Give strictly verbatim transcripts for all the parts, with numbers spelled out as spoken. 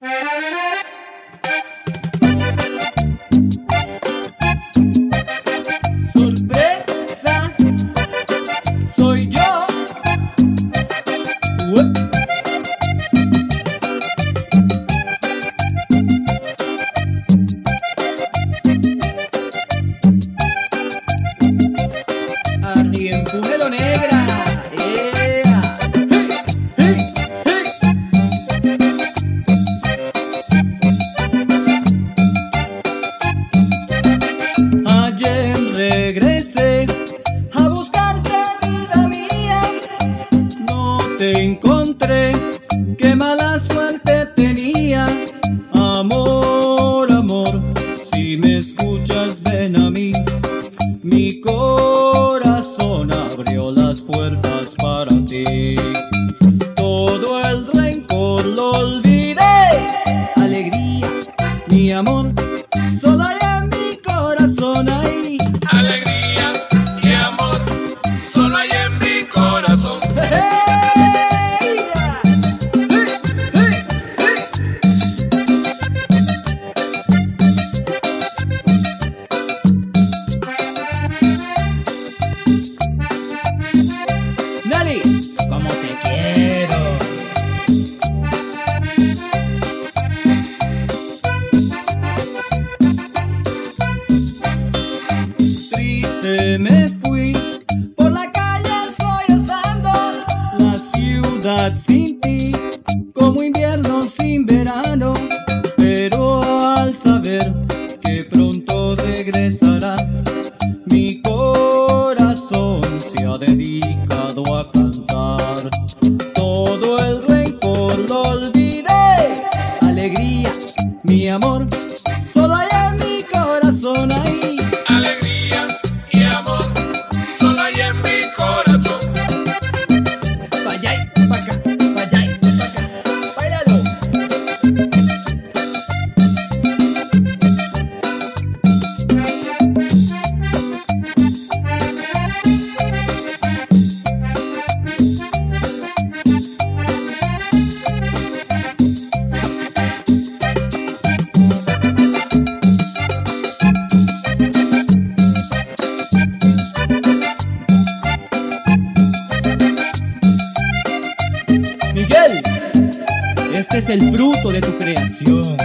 Sorpresa, soy yo. Uep. Ani empújelo, negra. Yeah. Hey, hey, hey. Ayer regresé a buscarte, vida mía. No te encontré, qué mala suerte tenía. Amor, amor, si me escuchas ven a mí. Mi corazón abrió las puertas para ti. Todo el rencor lo olvidé. Alegría, mi amor, solo hay en mi corazón ahí. Alegría y amor, solo hay en mi corazón. Hey, hey, hey, hey. Nelly, como te quiero. Triste me fui por la calle sollozando, la ciudad sin ti, como invierno sin verano. Pero al saber que pronto regresará, mi corazón se ha dedicado a cantar. Todo el rencor lo olvidé. Alegría, mi amor, solo hay en mi corazón ahí. Alegría y amor, solo hay en mi corazón. Pa' allá y pa' acá, pa' allá y pa' acá, báilalo. Miguel, este es el fruto de tu creación.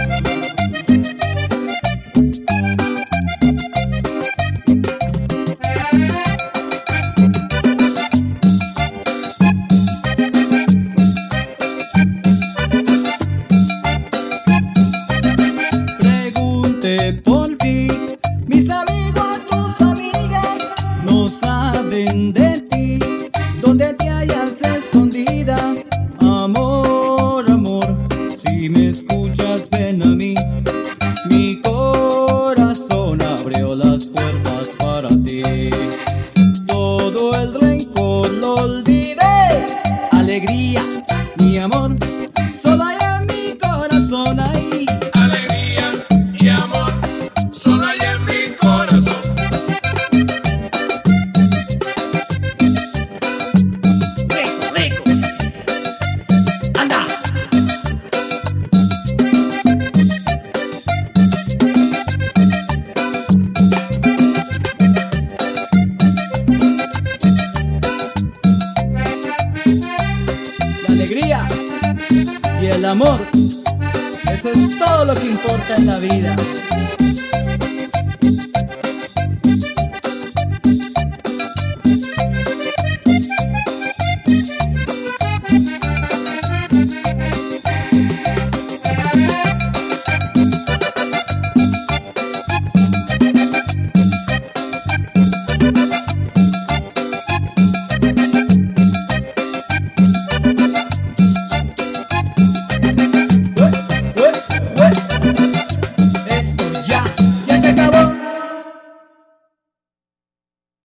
Pregunté por ti, mis amigos, tus amigas no saben de ti, dónde te hallas escondida. Amor, amor, si me escuchas ven a mí. Mi corazón abrió las puertas para ti. Todo el rencor lo olvidé. Alegría, mi amor, solo hay en mi corazón ahí. Alegría y amor, solo hay en mi corazón. Rico, rico. Anda. La alegría y el amor, eso es todo lo que importa en la vida.